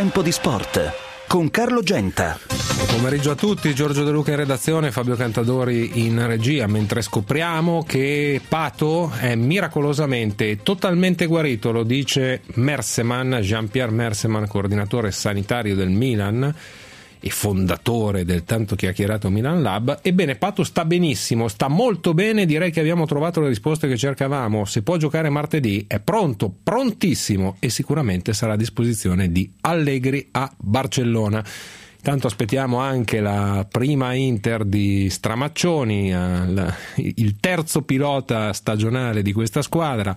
Tempo di sport con Carlo Genta. Buon pomeriggio a tutti, Giorgio De Luca in redazione, Fabio Cantadori in regia, mentre scopriamo che Pato è miracolosamente totalmente guarito, lo dice Merseman, Jean-Pierre Merseman, coordinatore sanitario del Milan e fondatore del tanto chiacchierato Milan Lab. Ebbene, Pato sta benissimo, sta molto bene, direi che abbiamo trovato le risposte che cercavamo. Se può giocare martedì è pronto, prontissimo, e sicuramente sarà a disposizione di Allegri a Barcellona. Intanto aspettiamo anche la prima Inter di Stramaccioni, il terzo pilota stagionale di questa squadra.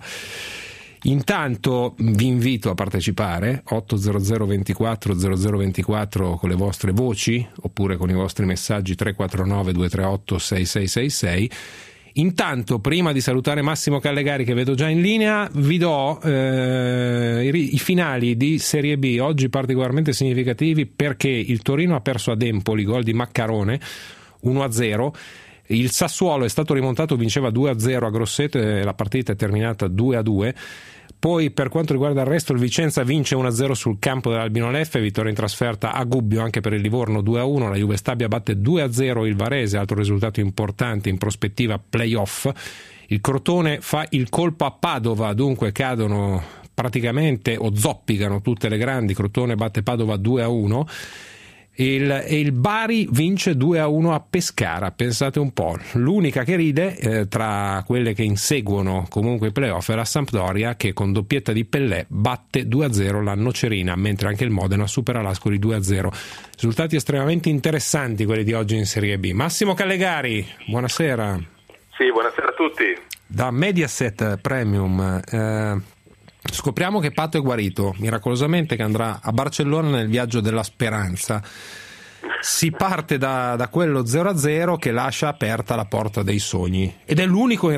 Intanto vi invito a partecipare 800 24 0024 con le vostre voci oppure con i vostri messaggi 349 238 6666. Intanto, prima di salutare Massimo Callegari, che vedo già in linea, vi do i finali di Serie B, oggi particolarmente significativi perché il Torino ha perso ad Empoli, gol di Maccarone 1-0. Il Sassuolo è stato rimontato, vinceva 2-0 a Grosseto e la partita è terminata 2-2. Poi, per quanto riguarda il resto, il Vicenza vince 1-0 sul campo dell'Albino Leffe, vittoria in trasferta a Gubbio anche per il Livorno 2-1, la Juve Stabia batte 2-0 il Varese, altro risultato importante in prospettiva play-off. Il Crotone fa il colpo a Padova, dunque cadono praticamente o zoppicano tutte le grandi. Crotone batte Padova 2-1. E il Bari vince 2-1 a Pescara, pensate un po'. L'unica che ride tra quelle che inseguono comunque i playoff è la Sampdoria, che con doppietta di Pellè batte 2-0 la Nocerina, mentre anche il Modena supera l'Ascoli 2-0. Risultati estremamente interessanti quelli di oggi in Serie B. Massimo Callegari, buonasera. Sì, buonasera a tutti. Da Mediaset Premium scopriamo che Pato è guarito miracolosamente, che andrà a Barcellona nel viaggio della speranza. Si parte da quello 0-0 che lascia aperta la porta dei sogni ed è l'unico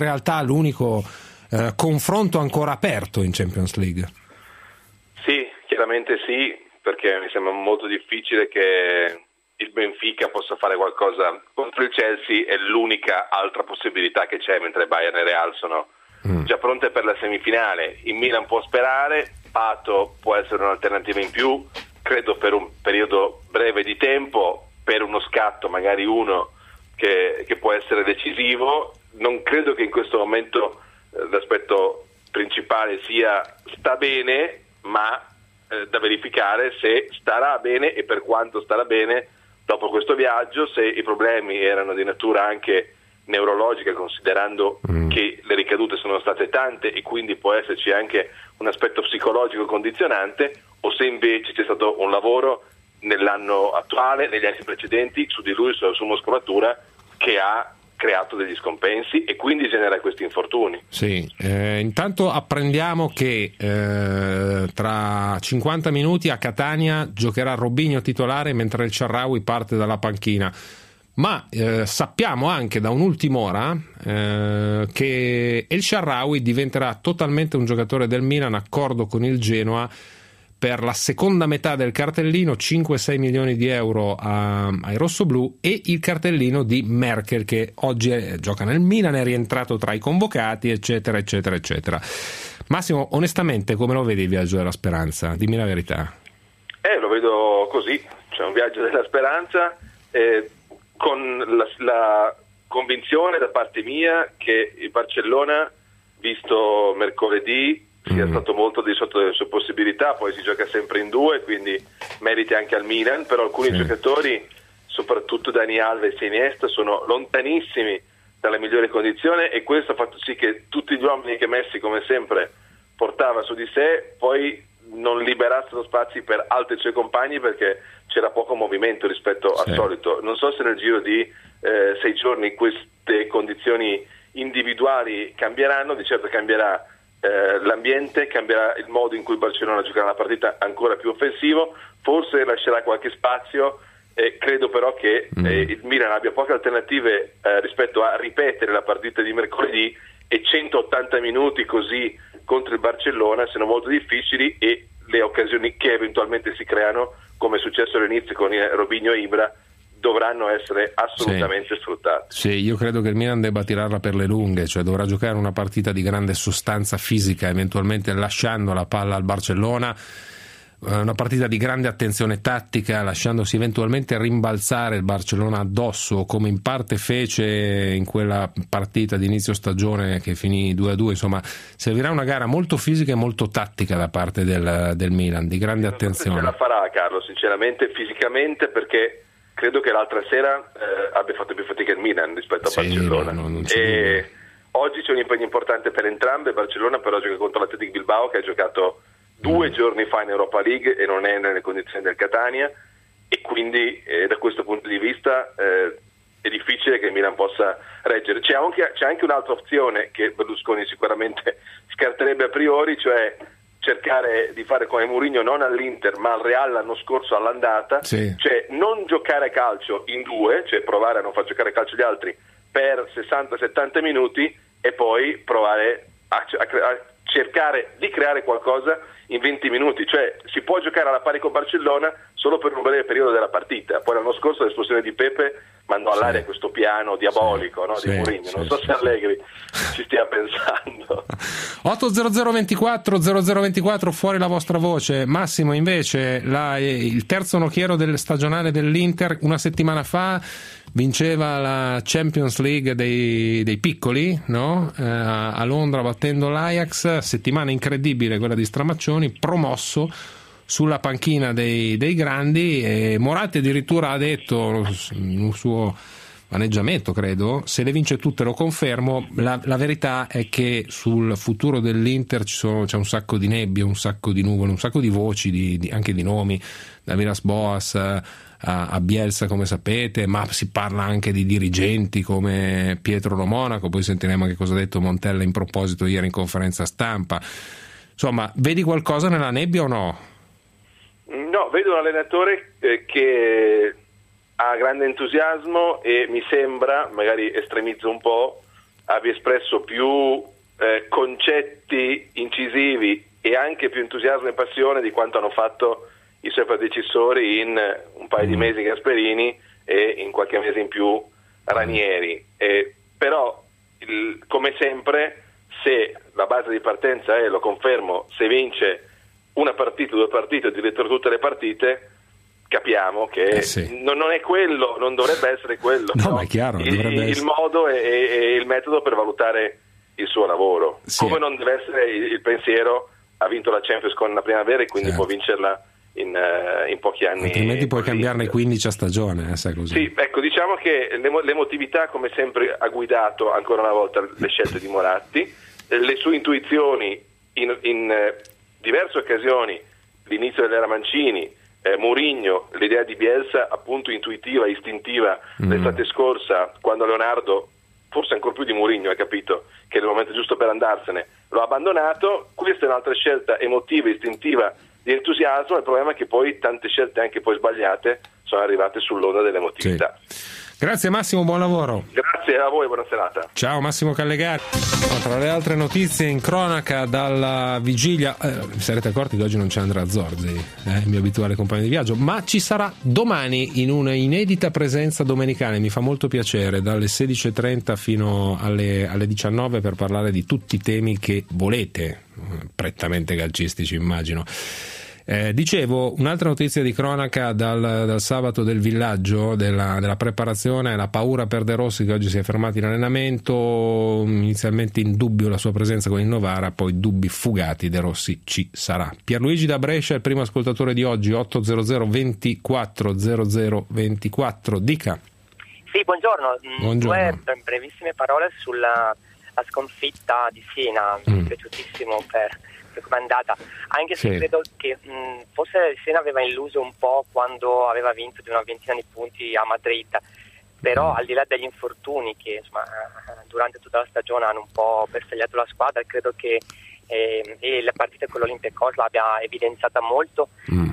confronto ancora aperto in Champions League. Sì, chiaramente sì, perché mi sembra molto difficile che il Benfica possa fare qualcosa contro il Chelsea, è l'unica altra possibilità che c'è, mentre Bayern e Real sono già pronte per la semifinale. Il Milan può sperare, Pato può essere un'alternativa in più, credo per un periodo breve di tempo, per uno scatto magari uno che può essere decisivo. Non credo che in questo momento l'aspetto principale sia sta bene, ma da verificare se starà bene e per quanto starà bene dopo questo viaggio, se i problemi erano di natura anche neurologica, considerando che le ricadute sono state tante e quindi può esserci anche un aspetto psicologico condizionante, o se invece c'è stato un lavoro nell'anno attuale, negli anni precedenti, su di lui, sulla sua muscolatura, che ha creato degli scompensi e quindi genera questi infortuni. Sì, intanto apprendiamo che tra 50 minuti a Catania giocherà Robinho titolare mentre il Shaarawy parte dalla panchina. Ma sappiamo anche da un'ultim'ora che El Shaarawy diventerà totalmente un giocatore del Milan, accordo con il Genoa per la seconda metà del cartellino, 5-6 milioni di euro ai rossoblù, e il cartellino di Merkel, che oggi gioca nel Milan, è rientrato tra i convocati, eccetera eccetera eccetera. Massimo, onestamente come lo vedi il viaggio della speranza? Dimmi la verità. Lo vedo così, c'è un viaggio della speranza, con la convinzione da parte mia che il Barcellona, visto mercoledì, sia stato molto di sotto delle sue possibilità. Poi si gioca sempre in due, quindi meriti anche al Milan, però alcuni giocatori, soprattutto Dani Alves e Iniesta, sono lontanissimi dalla migliore condizione, e questo ha fatto sì che tutti gli uomini che Messi, come sempre, portava su di sé, poi non liberassero spazi per altri suoi compagni, perché c'era poco movimento rispetto al solito. Non so se nel giro di 6 giorni queste condizioni individuali cambieranno. Di certo cambierà l'ambiente, cambierà il modo in cui Barcellona giocherà la partita ancora più offensivo, forse lascerà qualche spazio. Credo però che il Milan abbia poche alternative rispetto a ripetere la partita di mercoledì, e 180 minuti così contro il Barcellona sono molto difficili, e le occasioni che eventualmente si creano, come è successo all'inizio con Robinho e Ibra, dovranno essere assolutamente sfruttate. Sì, io credo che il Milan debba tirarla per le lunghe, cioè dovrà giocare una partita di grande sostanza fisica, eventualmente lasciando la palla al Barcellona, una partita di grande attenzione tattica, lasciandosi eventualmente rimbalzare il Barcellona addosso, come in parte fece in quella partita di inizio stagione che finì 2-2. Insomma, servirà una gara molto fisica e molto tattica da parte del Milan, di grande attenzione. Ce la farà, Carlo, sinceramente, fisicamente, perché credo che l'altra sera abbia fatto più fatica il Milan rispetto a Barcellona. Oggi c'è un impegno importante per entrambe. Barcellona però gioca contro l'Athletic Bilbao, che ha giocato 2 giorni fa in Europa League e non è nelle condizioni del Catania, e quindi da questo punto di vista è difficile che il Milan possa reggere. C'è anche un'altra opzione che Berlusconi sicuramente scarterebbe a priori, cioè cercare di fare come Mourinho non all'Inter ma al Real l'anno scorso all'andata, cioè non giocare a calcio in 2, cioè provare a non far giocare a calcio gli altri per 60-70 minuti e poi provare a cercare di creare qualcosa in 20 minuti, cioè si può giocare alla pari con Barcellona solo per un breve periodo della partita. Poi l'anno scorso l'espulsione di Pepe mandò all'aria questo piano diabolico di Mourinho, non so se Allegri ci stia pensando. 80024 fuori la vostra voce. Massimo, invece il terzo nocchiero del stagionale dell'Inter una settimana fa vinceva la Champions League dei piccoli, no? A Londra battendo l'Ajax, settimana incredibile quella di Stramaccioni, promosso sulla panchina dei grandi, e Moratti addirittura ha detto in un suo maneggiamento, credo, se le vince tutte lo confermo. La verità è che sul futuro dell'Inter c'è un sacco di nebbie, un sacco di nuvole, un sacco di voci, anche di nomi, da Villas-Boas a Bielsa, come sapete, ma si parla anche di dirigenti come Pietro Lo Monaco. Poi sentiremo anche cosa ha detto Montella in proposito ieri in conferenza stampa. Insomma, vedi qualcosa nella nebbia o no? No, vedo un allenatore che ha grande entusiasmo e mi sembra, magari estremizzo un po', abbia espresso più concetti incisivi e anche più entusiasmo e passione di quanto hanno fatto i suoi predecessori in un paio di mesi Gasperini e in qualche mese in più Ranieri. Però, come sempre, se la base di partenza è, lo confermo, se vince una partita, 2 partite, addirittura tutte le partite, capiamo che non è quello, non dovrebbe essere quello. No, ma è chiaro, il modo e il metodo per valutare il suo lavoro. Come non deve essere il pensiero: ha vinto la Champions con la primavera e quindi può vincerla in pochi anni, altrimenti puoi cambiarne 15 a stagione, sai così. Sì, ecco, diciamo che l'emotività come sempre ha guidato ancora una volta le scelte di Moratti, le sue intuizioni in diverse occasioni, l'inizio dell'era Mancini, Mourinho, l'idea di Bielsa appunto intuitiva, istintiva l'estate scorsa, quando Leonardo, forse ancora più di Mourinho, ha capito che era il momento giusto per andarsene, lo ha abbandonato. Questa è un'altra scelta emotiva, istintiva, di entusiasmo. Il problema è che poi tante scelte anche poi sbagliate sono arrivate sull'onda dell'emotività. Grazie Massimo, buon lavoro. Grazie a voi, buona serata. Ciao Massimo Callegari. Tra le altre notizie in cronaca dalla vigilia, vi sarete accorti che oggi non c'è Andrea Zorzi, il mio abituale compagno di viaggio, ma ci sarà domani in una inedita presenza domenicale, mi fa molto piacere, dalle 16:30 fino alle 19 per parlare di tutti i temi che volete, prettamente calcistici immagino. Dicevo, un'altra notizia di cronaca dal sabato del villaggio, della preparazione, la paura per De Rossi, che oggi si è fermato in allenamento, inizialmente in dubbio la sua presenza con il Novara, poi dubbi fugati, De Rossi ci sarà. Pierluigi da Brescia, il primo ascoltatore di oggi, 800 24 00 24, dica. Sì, buongiorno. 2 brevissime parole sulla sconfitta di Siena, mi è piaciutissimo per come è andata, anche se credo che forse Siena aveva illuso un po' quando aveva vinto di una ventina di punti a Madrid, però al di là degli infortuni che insomma durante tutta la stagione hanno un po' bersagliato la squadra, credo che la partita con l'Olympiacos l'abbia evidenziata molto.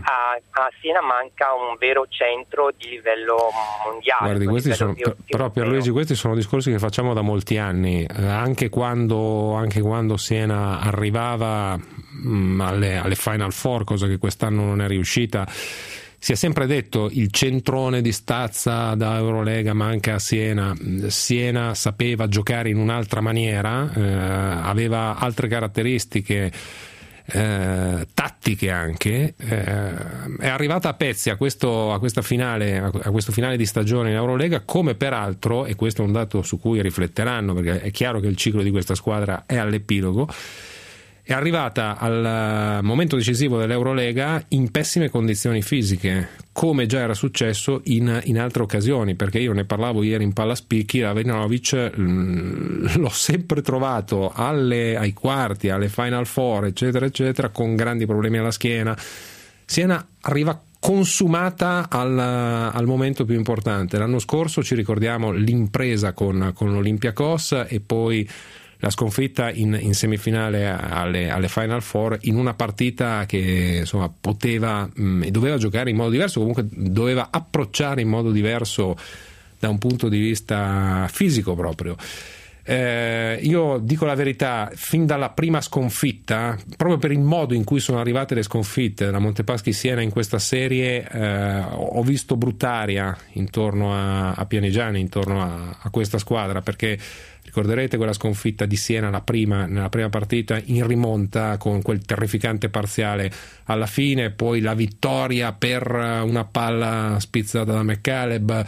A Siena manca un vero centro di livello mondiale. Guardi, questi sono, però Pierluigi, questi sono discorsi che facciamo da molti anni, anche quando Siena arrivava alle Final Four, cosa che quest'anno non è riuscita. Si è sempre detto il centrone di Stazza da Eurolega manca a Siena. Siena sapeva giocare in un'altra maniera, aveva altre caratteristiche, tattiche anche, è arrivata a pezzi a questo finale di stagione in Eurolega, come peraltro, e questo è un dato su cui rifletteranno, perché è chiaro che il ciclo di questa squadra è all'epilogo, è arrivata al momento decisivo dell'Eurolega in pessime condizioni fisiche, come già era successo in altre occasioni, perché io ne parlavo ieri in Pallaspicchi. Lavrinovic l'ho sempre trovato ai quarti, alle Final Four, eccetera eccetera, con grandi problemi alla schiena. Siena arriva consumata al momento più importante. L'anno scorso ci ricordiamo l'impresa con l'Olympiakos e poi la sconfitta in semifinale alle Final Four, in una partita che insomma poteva e doveva giocare in modo diverso, comunque doveva approcciare in modo diverso da un punto di vista fisico proprio. Io dico la verità, fin dalla prima sconfitta, proprio per il modo in cui sono arrivate le sconfitte da Montepaschi Siena in questa serie, ho visto bruttaria intorno a Pianigiani, intorno a questa squadra, perché ricorderete quella sconfitta di Siena nella prima partita in rimonta, con quel terrificante parziale alla fine, poi la vittoria per una palla spizzata da McCaleb,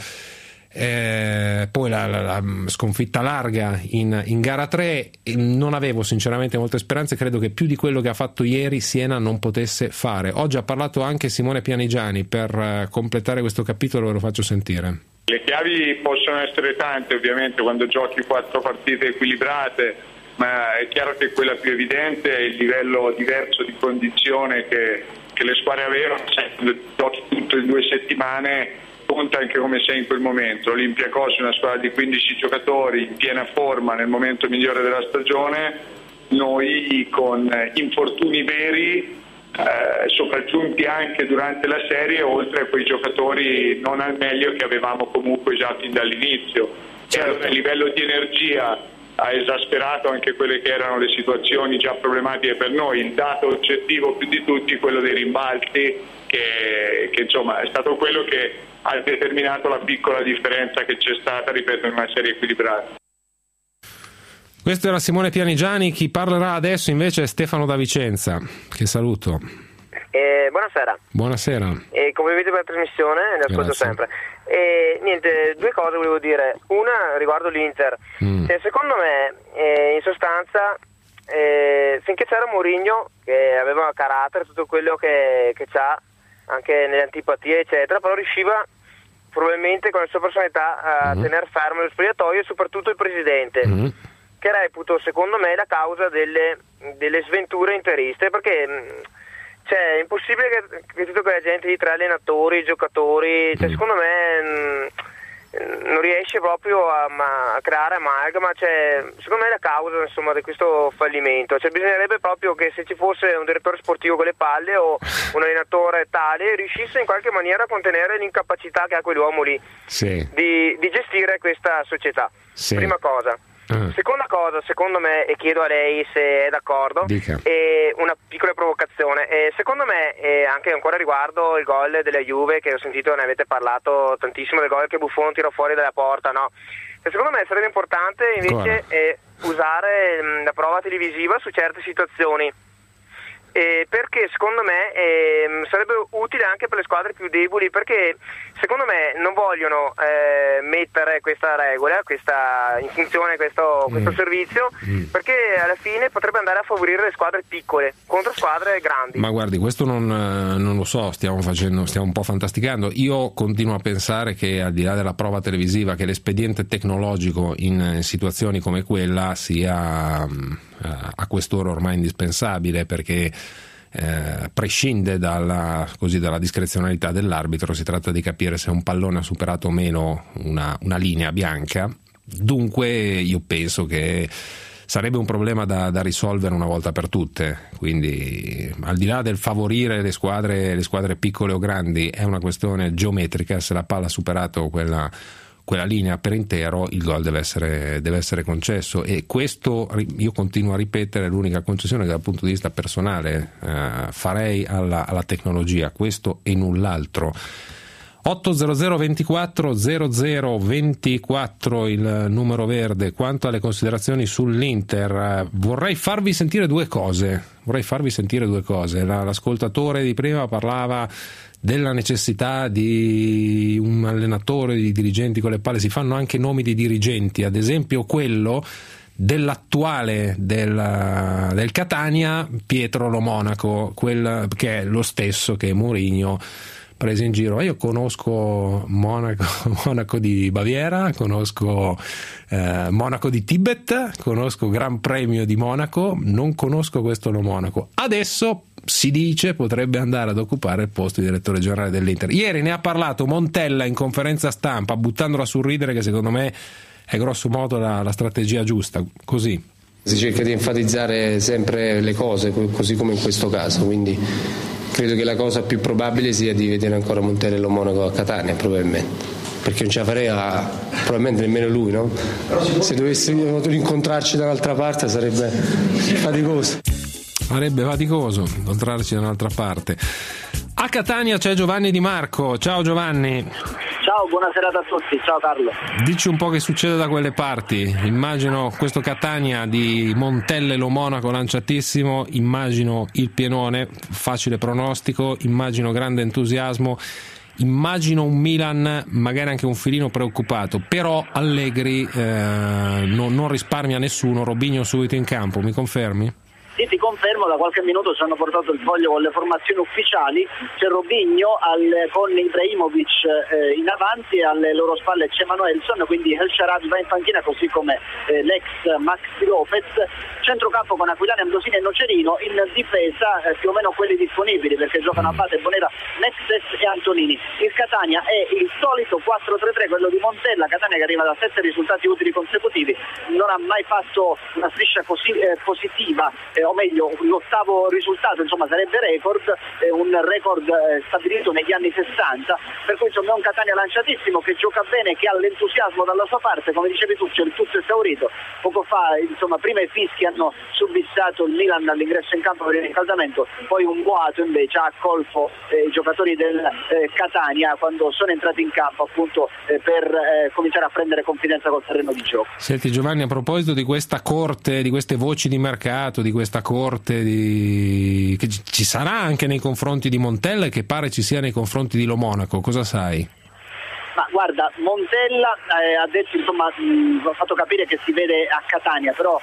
poi la sconfitta larga in gara 3. Non avevo sinceramente molte speranze, credo che più di quello che ha fatto ieri Siena non potesse fare. Oggi ha parlato anche Simone Pianigiani, per completare questo capitolo ve lo faccio sentire. Le chiavi possono essere tante, ovviamente, quando giochi 4 partite equilibrate, ma è chiaro che quella più evidente è il livello diverso di condizione che le squadre avevano. Quando giochi tutto in 2 settimane, conta anche come sei in quel momento. Olympiakos è una squadra di 15 giocatori in piena forma nel momento migliore della stagione, noi con infortuni veri sopraggiunti anche durante la serie, oltre a quei giocatori non al meglio che avevamo comunque già fin dall'inizio. Certo. A livello di energia ha esasperato anche quelle che erano le situazioni già problematiche per noi. Il dato oggettivo più di tutti è quello dei rimbalzi, che insomma è stato quello che ha determinato la piccola differenza che c'è stata, ripeto, in una serie equilibrata. Questo era Simone Pianigiani. Chi parlerà adesso invece è Stefano da Vicenza, che saluto. Buonasera. Buonasera. Come vedete per la trasmissione, ne ascolto sempre. Niente, 2 cose volevo dire. Una riguardo l'Inter. Secondo me, in sostanza, finché c'era Mourinho, che aveva carattere, tutto quello che c'ha, anche nelle antipatie eccetera, però riusciva probabilmente con la sua personalità a tenere fermo lo spogliatoio e soprattutto il presidente, che reputo secondo me la causa delle sventure interiste, perché è impossibile che tutta quella gente di 3 allenatori, giocatori, secondo me non riesce proprio a creare amalgama, secondo me è la causa insomma di questo fallimento. Bisognerebbe proprio che se ci fosse un direttore sportivo con le palle o un allenatore tale, riuscisse in qualche maniera a contenere l'incapacità che ha quell'uomo lì di gestire questa società. Prima cosa. Seconda cosa, secondo me, e chiedo a lei se è d'accordo, una piccola provocazione, secondo me, anche ancora riguardo il gol della Juve, che ho sentito ne avete parlato tantissimo, del gol che Buffon tira fuori dalla porta, no? Secondo me sarebbe importante invece usare la prova televisiva su certe situazioni, perché secondo me sarebbe utile anche per le squadre più deboli, perché secondo me non vogliono mettere questa regola, in funzione questo servizio, perché alla fine potrebbe andare a favorire le squadre piccole contro squadre grandi. Ma guardi, questo non lo so, stiamo un po' fantasticando. Io continuo a pensare che, al di là della prova televisiva, che l'espediente tecnologico in situazioni come quella sia a quest'ora ormai indispensabile, perché prescinde dalla discrezionalità dell'arbitro. Si tratta di capire se un pallone ha superato o meno una linea bianca. Dunque io penso che sarebbe un problema da risolvere una volta per tutte, quindi al di là del favorire le squadre piccole o grandi, è una questione geometrica. Se la palla ha superato quella linea per intero, il gol deve essere concesso, e questo, io continuo a ripetere, è l'unica concessione che dal punto di vista personale farei alla tecnologia, questo e null'altro. 800 24 0024 il numero verde. Quanto alle considerazioni sull'Inter, vorrei farvi sentire due cose. L'ascoltatore di prima parlava della necessità di un allenatore, di dirigenti con le palle. Si fanno anche nomi di dirigenti, ad esempio quello dell'attuale del Catania, Pietro Lo Monaco, quel che è lo stesso che Mourinho prese in giro. Io conosco Monaco di Baviera, conosco Monaco di Tibet, conosco Gran Premio di Monaco, non conosco questo Lo Monaco. Adesso si dice potrebbe andare ad occupare il posto di direttore generale dell'Inter. Ieri ne ha parlato Montella in conferenza stampa, buttandola a sorridere, che secondo me è grosso modo la strategia giusta. Così si cerca di enfatizzare sempre le cose, così come in questo caso, quindi credo che la cosa più probabile sia di vedere ancora Montella e Lo Monaco a Catania, probabilmente, perché non ce la farà probabilmente nemmeno lui, no? Se dovessimo incontrarci dall'altra parte sarebbe faticoso incontrarci da un'altra parte. A Catania c'è Giovanni Di Marco. Ciao Giovanni. Ciao, buona serata a tutti. Ciao Carlo. Dici un po' che succede da quelle parti. Immagino questo Catania di Montella e Lo Monaco lanciatissimo, immagino il pienone, facile pronostico, immagino grande entusiasmo, immagino un Milan magari anche un filino preoccupato, però Allegri non risparmia nessuno. Robinho subito in campo, mi confermi? Sì, ti confermo, da qualche minuto ci hanno portato il foglio con le formazioni ufficiali. C'è Robinho con Ibrahimovic in avanti, alle loro spalle c'è Manuelson, quindi El Shaarawy va in panchina, così come l'ex Maxi Lopez. Centrocampo con Aquilani, Ambrosini e Nocerino. In difesa più o meno quelli disponibili, perché giocano Abate, Bonera, Mexes e Antonini. Il Catania è il solito 4-3-3, quello di Montella. Catania che arriva da 7 risultati utili consecutivi, non ha mai fatto una striscia così positiva, o meglio l'ottavo risultato, insomma sarebbe record, un record stabilito negli anni 60, per cui insomma è un Catania lanciatissimo che gioca bene, che ha l'entusiasmo dalla sua parte, come dicevi tu c'è il tutto esaurito. Poco fa insomma prima i fischi hanno subissato il Milan all'ingresso in campo per il riscaldamento, poi un boato invece ha accolto i giocatori del Catania quando sono entrati in campo appunto per cominciare a prendere confidenza col terreno di gioco. Senti Giovanni, a proposito di questa corte, di queste voci di mercato, di questa corte che ci sarà anche nei confronti di Montella e che pare ci sia nei confronti di Lo Monaco, cosa sai? Ma guarda, Montella ha detto, insomma, ha fatto capire che si vede a Catania, però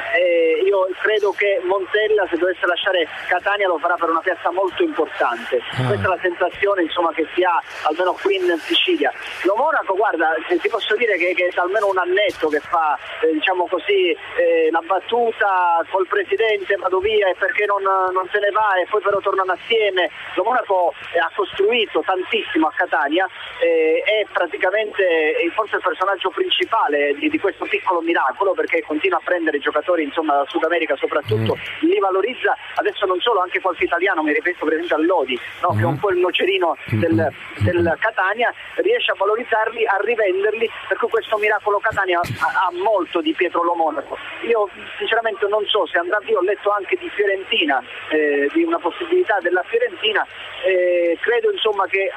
io credo che Montella, se dovesse lasciare Catania, lo farà per una piazza molto importante. Questa è la sensazione, insomma, che si ha almeno qui in Sicilia. Lo Monaco, guarda, ti posso dire che è almeno un annetto che fa, diciamo così, la battuta col presidente, vado via e perché non se ne va, e poi però tornano assieme. Lo Monaco ha costruito tantissimo a Catania, è praticamente forse il personaggio principale di questo piccolo miracolo, perché continua a prendere giocatori insomma dal Sud America soprattutto, li valorizza adesso non solo, anche qualche italiano, mi riferisco per esempio a Lodi, no? Che è un po' il nocerino del Catania, riesce a valorizzarli, a rivenderli, per cui questo miracolo Catania ha molto di Pietro Lo Monaco. Io sinceramente non so se andrà via, ho letto anche di Fiorentina, di una possibilità della Fiorentina, credo insomma che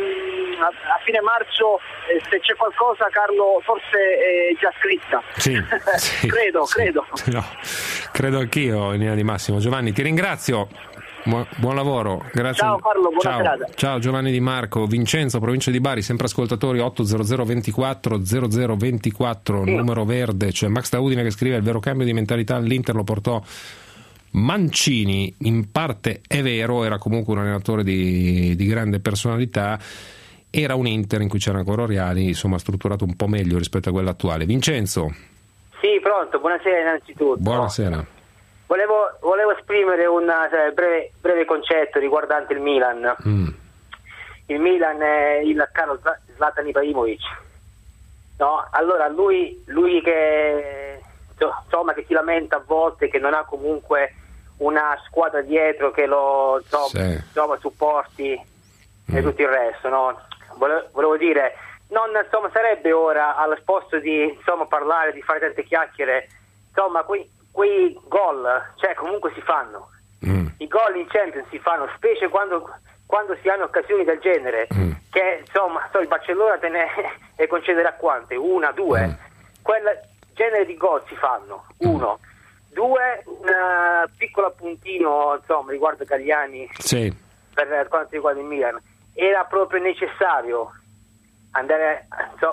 a fine marzo, se c'è qualcosa, Carlo, forse è già scritta. Sì, sì, credo. No, credo anch'io in linea di massimo. Giovanni, ti ringrazio. Buon lavoro, grazie. Ciao Carlo, buona serata. Ciao Giovanni Di Marco. Vincenzo, provincia di Bari, sempre ascoltatori. 800 24 0024, numero verde. C'è Max da Udine che scrive: il vero cambio di mentalità all'Inter lo portò Mancini. In parte è vero, era comunque un allenatore di grande personalità. Era un Inter in cui c'era ancora Oriali, insomma strutturato un po' meglio rispetto a quello attuale. Vincenzo. Sì, pronto, buonasera innanzitutto. Buonasera. Volevo esprimere un breve concetto riguardante il Milan. Il Milan è il caro Zlatan Ibrahimovic. No? Allora lui che insomma che si lamenta a volte che non ha comunque una squadra dietro che lo trova supporti e tutto il resto, no? Volevo dire, non insomma sarebbe ora al posto di insomma parlare, di fare tante chiacchiere, insomma quei gol, cioè comunque si fanno. I gol in Champions si fanno, specie quando si hanno occasioni del genere. che insomma il Barcellona te ne concederà quante? 1, 2. Quel genere di gol si fanno. 1, 2, un piccolo appuntino insomma riguardo Galliani, per quanto riguarda il Milan. Era proprio necessario andare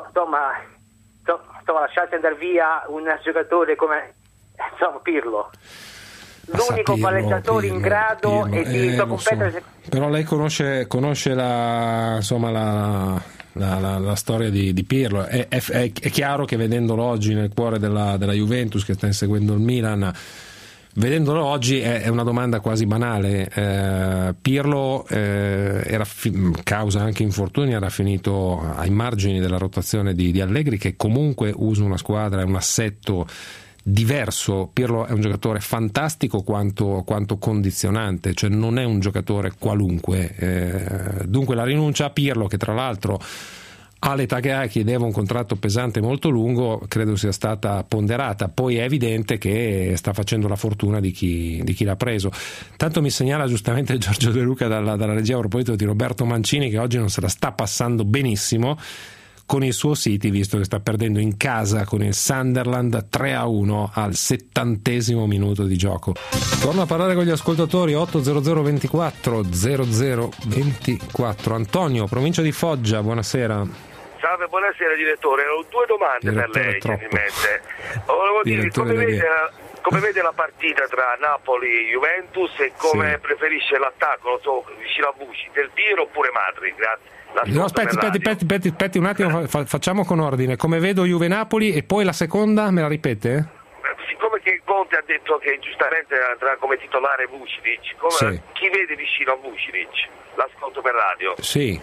lasciarsi andare via un giocatore come Pirlo, l'unico palleggiatore in grado e di competere. Però lei conosce la storia di Pirlo. È chiaro che vedendolo oggi nel cuore della Juventus, che sta inseguendo il Milan, vedendolo oggi è una domanda quasi banale. Pirlo era causa anche infortuni, era finito ai margini della rotazione di Allegri, che comunque usa una squadra e un assetto diverso. Pirlo è un giocatore fantastico quanto condizionante, cioè non è un giocatore qualunque. Dunque la rinuncia a Pirlo, che tra l'altro all'età che ha, chiedeva un contratto pesante molto lungo, credo sia stata ponderata. Poi è evidente che sta facendo la fortuna di chi l'ha preso. Tanto mi segnala giustamente Giorgio De Luca dalla regia a proposito di Roberto Mancini, che oggi non se la sta passando benissimo con il suo City, visto che sta perdendo in casa con il Sunderland 3-1 al 70° minuto di gioco. Torno a parlare con gli ascoltatori. 80024 0024. Antonio, provincia di Foggia, buonasera. Salve, buonasera direttore. Ho due domande per lei, gentilmente. Volevo dire come vede la partita tra Napoli e Juventus e come preferisce l'attacco, vicino a Vucinic, Del Piero oppure Matri? Grazie. No, aspetti un attimo, facciamo con ordine. Come vedo Juve Napoli, e poi la seconda me la ripete? Siccome che Conte ha detto che giustamente andrà come titolare Vucinic, chi vede vicino a Vucinic? L'ascolto per radio. Sì.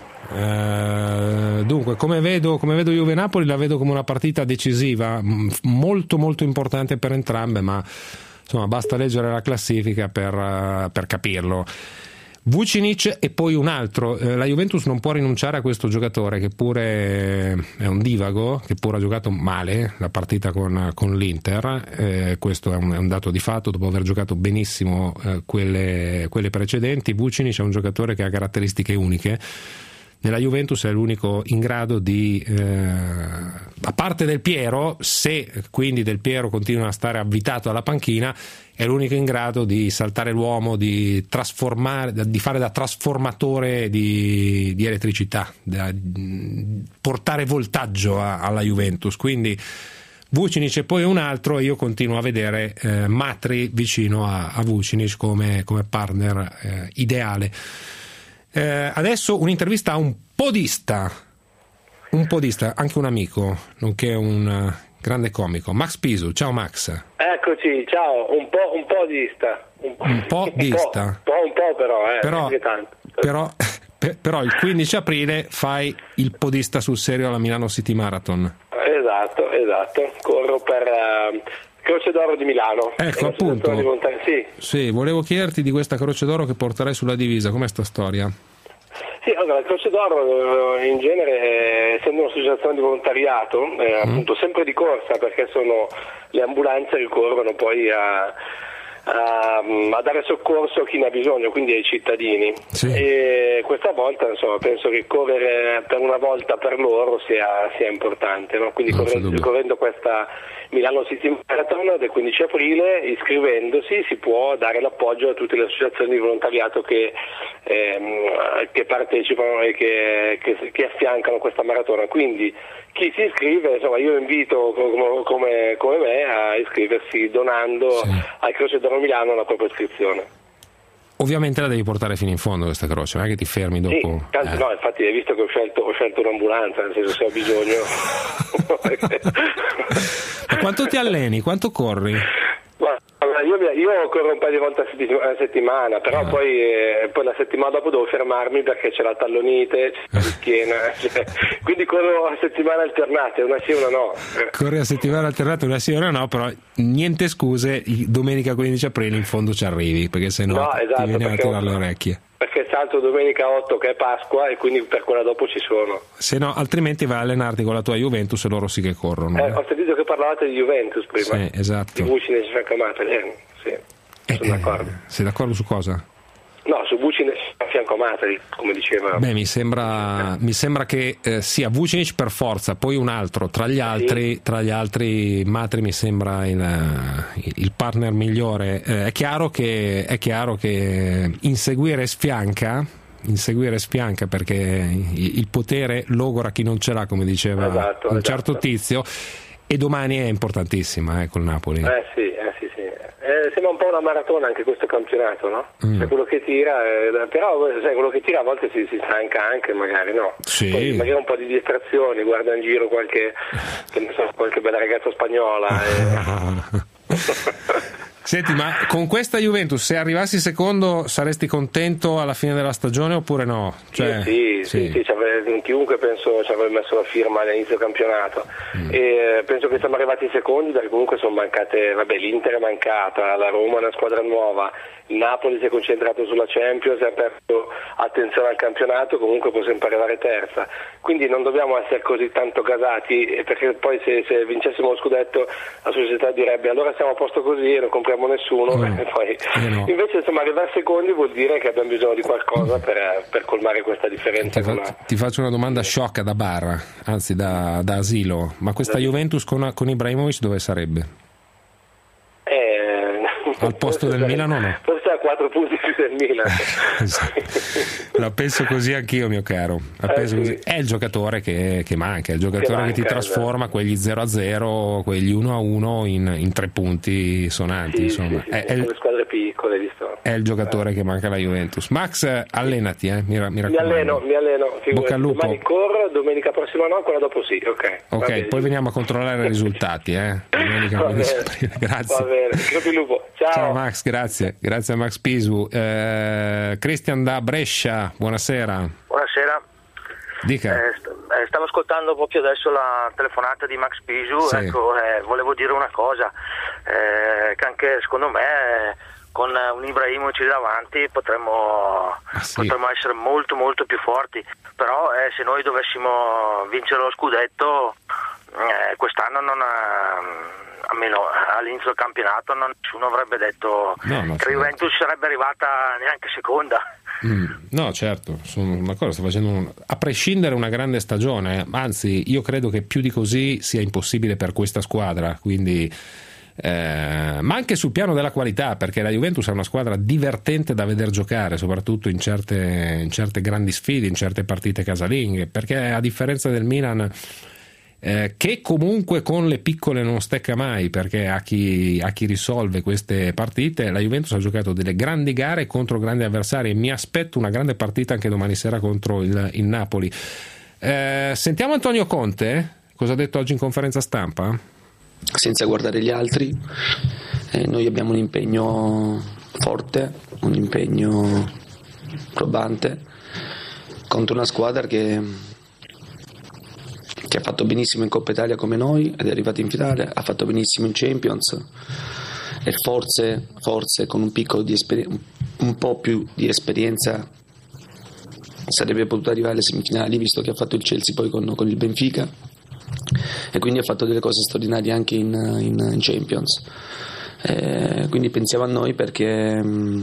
Dunque, come vedo Juve Napoli, la vedo come una partita decisiva, molto molto importante per entrambe, ma insomma basta leggere la classifica per capirlo. Vucinic e poi un altro. La Juventus non può rinunciare a questo giocatore, che pure è un divago, che pure ha giocato male la partita con l'Inter. Questo è un dato di fatto, dopo aver giocato benissimo quelle precedenti. Vucinic è un giocatore che ha caratteristiche uniche. Nella Juventus è l'unico in grado di, a parte Del Piero, se quindi Del Piero continua a stare avvitato alla panchina, è l'unico in grado di saltare l'uomo, di trasformare, di fare da trasformatore di elettricità, da portare voltaggio alla Juventus. Quindi Vucinic e poi un altro. Io continuo a vedere Matri vicino a Vucinic come partner ideale. Adesso un'intervista a un podista, anche un amico, nonché un grande comico, Max Pisu. Ciao Max. Eccoci, ciao. Un podista. Un podista. Un po' però il 15 aprile fai il podista sul serio alla Milano City Marathon. Esatto. Corro per Croce d'Oro di Milano. Ecco, appunto. Sì, volevo chiederti di questa Croce d'Oro che porterai sulla divisa. Com'è sta storia? Sì, allora, il Croce d'Oro in genere, essendo un'associazione di volontariato, appunto sempre di corsa, perché sono le ambulanze che corrono poi a dare soccorso a chi ne ha bisogno, quindi ai cittadini. Sì. E questa volta penso che correre per una volta per loro sia importante, no? Quindi correndo questa Milano City Marathon del 15 aprile, iscrivendosi si può dare l'appoggio a tutte le associazioni di volontariato che partecipano e che affiancano questa maratona. Quindi chi si iscrive, io invito come me a iscriversi donando al Croce d'Oro Milano la propria iscrizione. Ovviamente la devi portare fino in fondo questa croce, non è che ti fermi dopo. Sì, no, infatti hai visto che ho scelto un'ambulanza, nel senso, se ho bisogno. Ma quanto ti alleni? Quanto corri? Io corro un paio di volte a settimana, però poi la settimana dopo devo fermarmi perché c'è la tallonite, c'è la schiena, quindi corro a settimane alternate, una sì, una no. Corri a settimane alternate, una sì, una no, però niente scuse, domenica 15 aprile in fondo ci arrivi, perché sennò ti viene a tirare le orecchie. Perché salto domenica 8 che è Pasqua e quindi per quella dopo ci sono. Se no, altrimenti vai a allenarti con la tua Juventus e loro sì che corrono. Ho sentito che parlavate di Juventus prima. Sì, esatto. Di Vucinic e Matri, sì, sono d'accordo. Sei d'accordo su cosa? No, su Vucinic fianco a Matri, come diceva. Beh, mi sembra che sia Vucinic per forza, poi un altro tra gli altri Matri mi sembra il partner migliore. È chiaro che inseguire sfianca perché il potere logora chi non ce l'ha, come diceva un certo tizio, e domani è importantissima col Napoli. Sì. Sembra un po' una maratona anche questo campionato, no? Cioè, quello che tira, però sai, quello che tira a volte si stanca anche, magari, no? Sì. Poi magari un po' di distrazioni, guarda in giro qualche bella ragazza spagnola. Senti, ma con questa Juventus, se arrivassi secondo, saresti contento alla fine della stagione oppure no? Cioè, sì, chiunque penso ci avrebbe messo la firma all'inizio del campionato. E penso che siamo arrivati secondi perché comunque sono mancate, l'Inter è mancata, la Roma è una squadra nuova, il Napoli si è concentrato sulla Champions, ha aperto attenzione al campionato, comunque può sempre arrivare terza, quindi non dobbiamo essere così tanto gasati, perché poi se vincessimo lo scudetto la società direbbe allora siamo a posto così e non compriamo nessuno, e poi invece insomma arrivare secondi vuol dire che abbiamo bisogno di qualcosa per colmare questa differenza. Ti faccio una domanda sciocca da bar, anzi da asilo, ma questa Juventus con Ibrahimovic dove sarebbe? Al posto del Milan o no? Forse a 4 punti più del Milan. La penso così anch'io, mio caro. Così. È il giocatore che manca, è il giocatore che ti trasforma quegli 0-0, quegli 1-1 in 3 punti sonanti. Insomma. È le squadre piccole, visto. È il giocatore che manca alla Juventus. Max, allenati, mi raccomando. Mi alleno. Bocca al lupo. Domani corro, domenica prossima no, quella dopo sì. Ok, poi veniamo a controllare i risultati. Domenica. Grazie. Va bene, il lupo. Ciao Max, grazie a Max Pisu. Cristian da Brescia, buonasera. Buonasera. Dica. Stavo ascoltando proprio adesso la telefonata di Max Pisu, sì. Volevo dire una cosa, che anche secondo me con un Ibrahimovic davanti potremmo essere molto molto più forti, però se noi dovessimo vincere lo scudetto quest'anno almeno all'inizio del campionato nessuno avrebbe detto che la Juventus sarebbe arrivata neanche seconda. No, certo, sono d'accordo, sta facendo a prescindere una grande stagione, anzi io credo che più di così sia impossibile per questa squadra, quindi ma anche sul piano della qualità, perché la Juventus è una squadra divertente da veder giocare, soprattutto in certe grandi sfide, in certe partite casalinghe, perché a differenza del Milan che comunque con le piccole non stecca mai, perché a chi risolve queste partite, la Juventus ha giocato delle grandi gare contro grandi avversari e mi aspetto una grande partita anche domani sera contro il Napoli. Sentiamo Antonio Conte cosa ha detto oggi in conferenza stampa. Senza guardare gli altri, noi abbiamo un impegno forte, un impegno probante contro una squadra che ha fatto benissimo in Coppa Italia come noi ed è arrivata in finale, ha fatto benissimo in Champions e forse con un po' più di esperienza sarebbe potuto arrivare alle semifinali, visto che ha fatto il Chelsea poi con il Benfica e quindi ha fatto delle cose straordinarie anche in Champions, quindi pensiamo a noi perché è un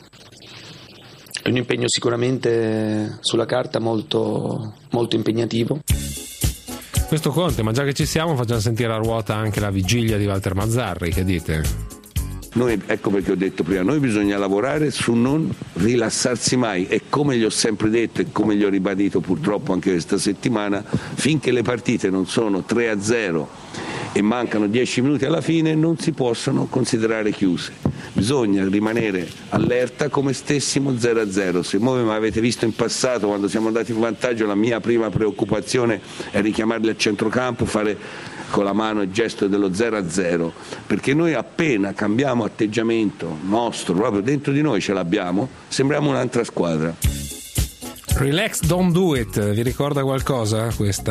impegno sicuramente sulla carta molto, molto impegnativo. Questo Conte, ma già che ci siamo facciamo sentire a ruota anche la vigilia di Walter Mazzarri, che dite? Noi, ecco perché ho detto prima, noi bisogna lavorare su non rilassarsi mai e come gli ho sempre detto e come gli ho ribadito purtroppo anche questa settimana, finché le partite non sono 3-0 e mancano 10 minuti alla fine non si possono considerare chiuse, bisogna rimanere allerta come stessimo 0-0. Se voi mi avete visto in passato quando siamo andati in vantaggio, la mia prima preoccupazione è richiamarli al centrocampo, fare con la mano il gesto dello 0-0, perché noi appena cambiamo atteggiamento nostro, proprio dentro di noi ce l'abbiamo, sembriamo un'altra squadra. Relax, don't do it, vi ricorda qualcosa questo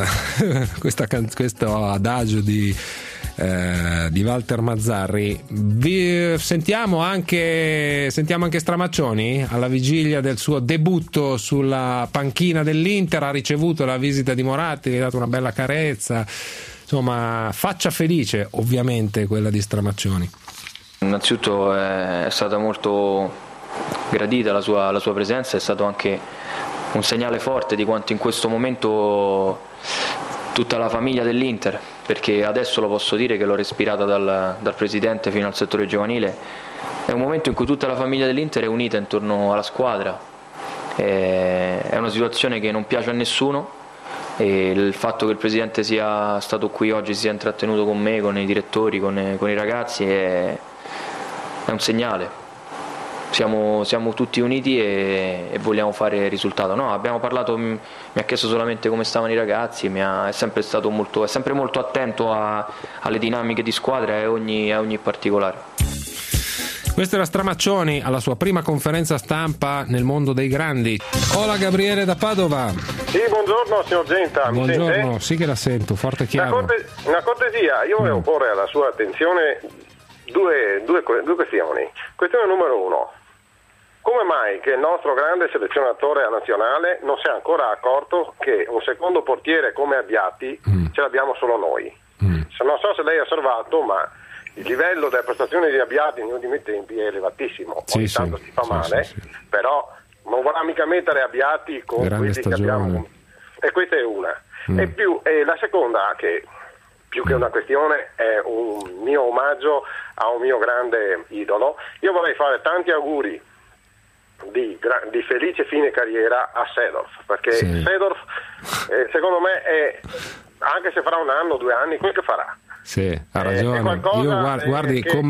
adagio di Walter Mazzarri? Sentiamo anche Stramaccioni alla vigilia del suo debutto sulla panchina dell'Inter, ha ricevuto la visita di Moratti, gli ha dato una bella carezza, insomma faccia felice ovviamente quella di Stramaccioni. Innanzitutto è stata molto gradita la sua presenza, è stato anche un segnale forte di quanto in questo momento tutta la famiglia dell'Inter, perché adesso lo posso dire che l'ho respirata dal presidente fino al settore giovanile, è un momento in cui tutta la famiglia dell'Inter è unita intorno alla squadra, è una situazione che non piace a nessuno, e il fatto che il presidente sia stato qui oggi, si sia intrattenuto con me, con i direttori, con i ragazzi, è un segnale. Siamo tutti uniti e vogliamo fare risultato. No, abbiamo parlato, mi ha chiesto solamente come stavano i ragazzi, è sempre molto attento alle dinamiche di squadra e a ogni particolare. Questo era Stramaccioni alla sua prima conferenza stampa nel mondo dei grandi. Hola Gabriele da Padova. Sì, buongiorno signor Genta. Buongiorno, sì che la sento, forte e chiaro. Una cortesia, io volevo porre alla sua attenzione due questioni. Questione numero 1. Come mai che il nostro grande selezionatore nazionale non si è ancora accorto che un secondo portiere come Abbiati ce l'abbiamo solo noi? Non so se lei ha osservato, ma il livello delle prestazioni di Abbiati negli ultimi tempi è elevatissimo. Ogni tanto si fa male, però non vorrà mica mettere Abbiati con grande quelli stagione che abbiamo. E questa è una. E la seconda, che più che una questione è un mio omaggio a un mio grande idolo, io vorrei fare tanti auguri di felice fine carriera a Seedorf, perché Seedorf secondo me è, anche se farà un anno o 2 anni, quel che farà. Sì, ha ragione. Io guardi, con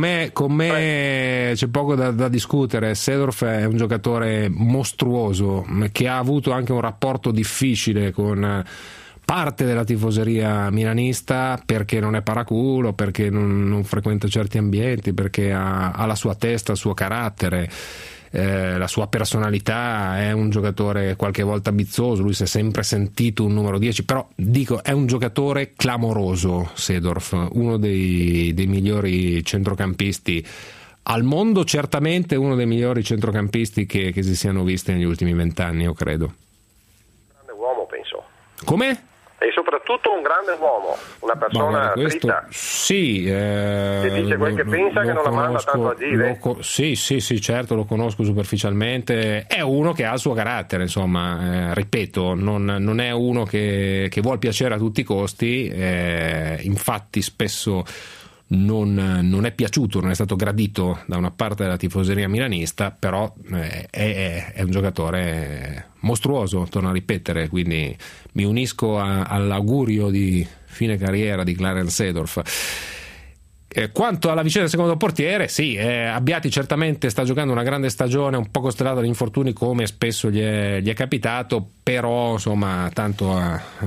me c'è poco da discutere. Seedorf è un giocatore mostruoso che ha avuto anche un rapporto difficile con parte della tifoseria milanista, perché non è paraculo, perché non frequenta certi ambienti, perché ha la sua testa, il suo carattere, la sua personalità. È un giocatore qualche volta bizzoso, lui si è sempre sentito un numero 10, però dico, è un giocatore clamoroso Seedorf, uno dei migliori centrocampisti al mondo, certamente uno dei migliori centrocampisti che si siano visti negli ultimi 20 anni, io credo. Grande uomo, penso. Come? E soprattutto un grande uomo, una persona dritta. Sì, che dice quel che pensa, che non la manda tanto a dire. Sì, certo, lo conosco superficialmente. È uno che ha il suo carattere, insomma, ripeto, non è uno che vuol piacere a tutti i costi, infatti spesso non è piaciuto, non è stato gradito da una parte della tifoseria milanista, però è un giocatore mostruoso, torno a ripetere, quindi mi unisco all'augurio di fine carriera di Clarence Seedorf. Quanto alla vicenda del secondo portiere, sì, Abbiati certamente sta giocando una grande stagione, un po' costellato da infortuni come spesso gli è capitato, però insomma tanto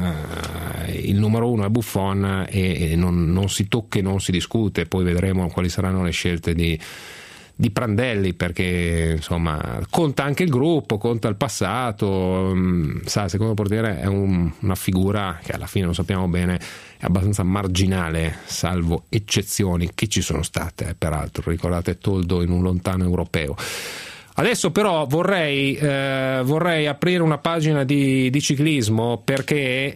il numero 1 è Buffon e non si tocca e non si discute. Poi vedremo quali saranno le scelte di Prandelli, perché insomma conta anche il gruppo, conta il passato, il secondo portiere è una figura che alla fine, lo sappiamo bene, è abbastanza marginale, salvo eccezioni che ci sono state, peraltro ricordate Toldo in un lontano europeo. Adesso però vorrei aprire una pagina di ciclismo, perché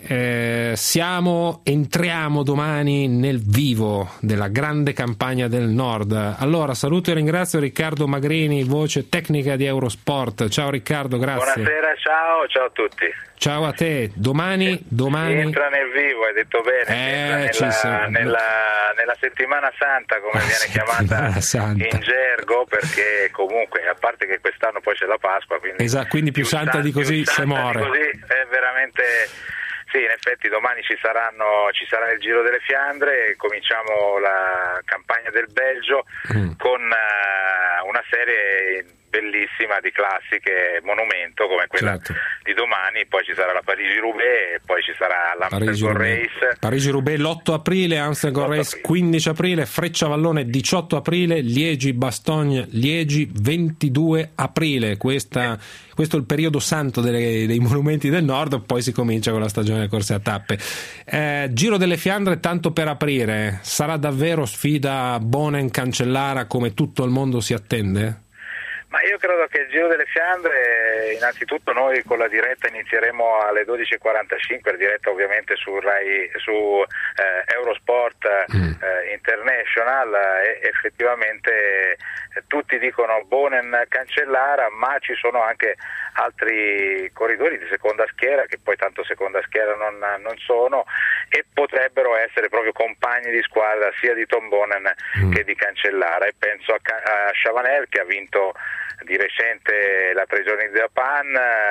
entriamo domani nel vivo della grande campagna del Nord. Allora saluto e ringrazio Riccardo Magrini, voce tecnica di Eurosport. Ciao Riccardo, grazie. Buonasera, ciao a tutti. Ciao a te. Domani entra nel vivo, hai detto bene, nella settimana santa, come viene chiamata in gergo, perché comunque, a parte che quest'anno poi c'è la Pasqua, quindi più santa di così se muore. Così è veramente. Sì, in effetti domani ci sarà il Giro delle Fiandre, cominciamo la campagna del Belgio con una serie bellissima di classiche monumento come quella di domani, poi ci sarà la Parigi-Roubaix e poi ci sarà l'Amsterdam Race. Parigi-Roubaix l'8 aprile, Amsterdam Race 15 aprile, Frecciavallone 18 aprile, Liegi-Bastogne-Liegi 22 aprile. Questo è il periodo santo dei monumenti del Nord, poi si comincia con la stagione delle corse a tappe. Giro delle Fiandre, tanto per aprire, sarà davvero sfida Bonen-Cancellara come tutto il mondo si attende? Ma io credo che il Giro delle Fiandre, innanzitutto noi con la diretta inizieremo alle 12.45, la diretta ovviamente su Eurosport International, e effettivamente tutti dicono Boonen, Cancellara, ma ci sono anche altri corridori di seconda schiera che poi tanto seconda schiera non sono, e potrebbero essere proprio compagni di squadra sia di Tom Boonen che di Cancellara, e penso a Chavanel che ha vinto di recente la 3 giorni di Japan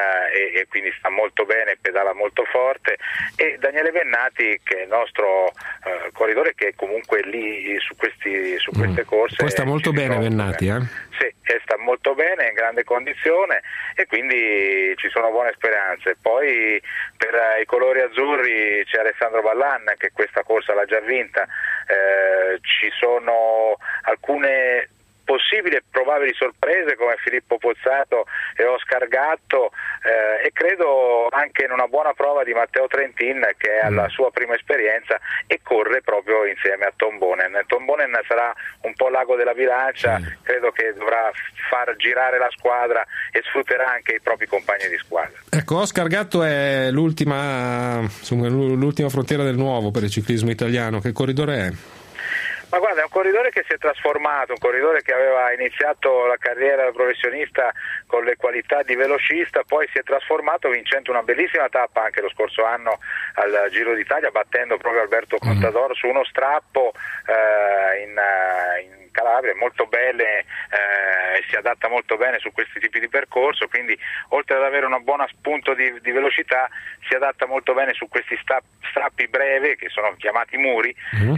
e quindi sta molto bene, pedala molto forte, e Daniele Vennati che è il nostro corridore che comunque lì su queste corse poi sta molto bene Vennati, Sì, sta molto bene, è in grande condizione, e quindi ci sono buone speranze. Poi per i colori azzurri c'è Alessandro Ballan che questa corsa l'ha già vinta, ci sono alcune possibili e probabili sorprese come Filippo Pozzato e Oscar Gatto, e credo anche in una buona prova di Matteo Trentin che ha la sua prima esperienza e corre proprio insieme a Tom Boonen. Tom Boonen sarà un po' l'ago della bilancia, credo che dovrà far girare la squadra e sfrutterà anche i propri compagni di squadra. Ecco, Oscar Gatto è l'ultima frontiera del nuovo per il ciclismo italiano. Che corridore è? Ma guarda, è un corridore che si è trasformato, un corridore che aveva iniziato la carriera da professionista con le qualità di velocista, poi si è trasformato vincendo una bellissima tappa anche lo scorso anno al Giro d'Italia, battendo proprio Alberto Contador su uno strappo in Calabria, molto belle, e si adatta molto bene su questi tipi di percorso, quindi oltre ad avere un buon spunto di velocità si adatta molto bene su questi strappi brevi che sono chiamati muri,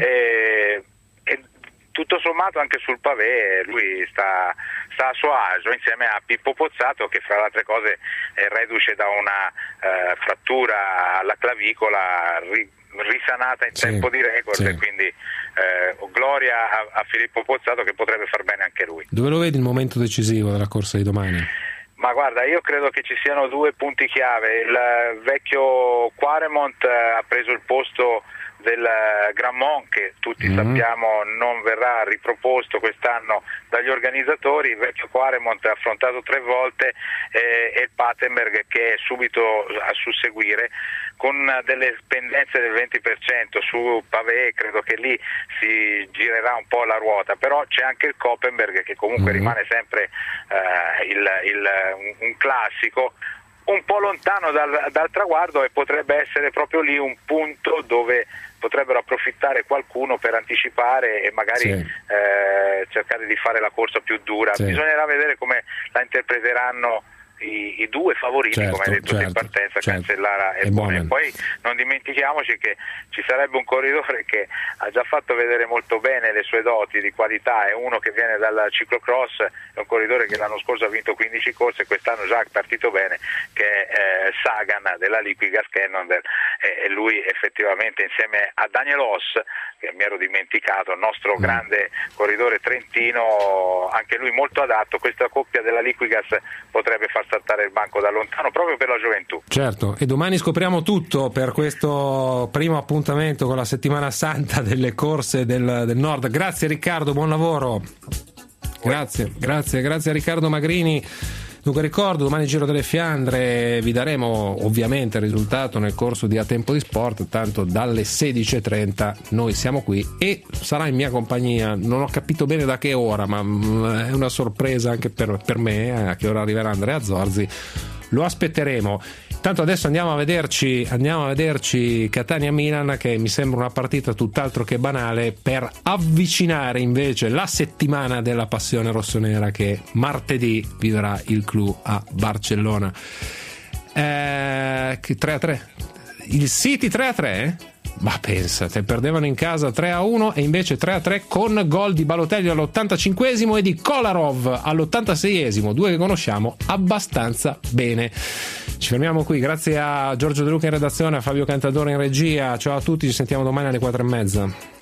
e tutto sommato anche sul pavé lui sta a suo agio insieme a Pippo Pozzato che fra le altre cose è reduce da una frattura alla clavicola risanata in tempo di record, e quindi gloria a Filippo Pozzato che potrebbe far bene anche lui. Dove lo vedi il momento decisivo della corsa di domani? Ma guarda, io credo che ci siano due punti chiave. Il vecchio Quaremont ha preso il posto del Grammont che tutti sappiamo non verrà riproposto quest'anno dagli organizzatori. Il vecchio Quaremont ha affrontato 3 volte e il Patenberg che è subito a susseguire con delle pendenze del 20% su pavé. Credo che lì si girerà un po' la ruota, però c'è anche il Koppenberg che comunque rimane sempre un classico, un po' lontano dal traguardo, e potrebbe essere proprio lì un punto dove potrebbero approfittare qualcuno per anticipare e magari cercare di fare la corsa più dura. Bisognerà vedere come la interpreteranno i due favoriti, come hai detto in partenza, Cancellara e Boonen. Poi non dimentichiamoci che ci sarebbe un corridore che ha già fatto vedere molto bene le sue doti di qualità, è uno che viene dal ciclocross, è un corridore che l'anno scorso ha vinto 15 corse e quest'anno già è partito bene, che è Sagan della Liquigas Cannondale, e lui effettivamente insieme a Daniel Oss, che mi ero dimenticato, il nostro grande corridore trentino, anche lui molto adatto, questa coppia della Liquigas potrebbe far saltare il banco da lontano proprio per la gioventù. Certo, e domani scopriamo tutto per questo primo appuntamento con la settimana santa delle corse del nord. Grazie Riccardo, buon lavoro. Grazie a Riccardo Magrini. Dunque ricordo, domani Giro delle Fiandre, vi daremo ovviamente il risultato nel corso di A Tempo di Sport, tanto dalle 16.30 noi siamo qui e sarà in mia compagnia, non ho capito bene da che ora, ma è una sorpresa anche per me, a che ora arriverà Andrea Zorzi, lo aspetteremo. Tanto adesso andiamo a vederci Catania-Milan, che mi sembra una partita tutt'altro che banale, per avvicinare invece la settimana della passione rossonera che martedì vivrà il Clou a Barcellona. 3-3 il City 3-3? Ma pensate, perdevano in casa 3-1 e invece 3-3 con gol di Balotelli all'85esimo e di Kolarov all'86esimo, due che conosciamo abbastanza bene. Ci fermiamo qui, grazie a Giorgio De Luca in redazione, a Fabio Cantadore in regia. Ciao a tutti, ci sentiamo domani alle 4:30.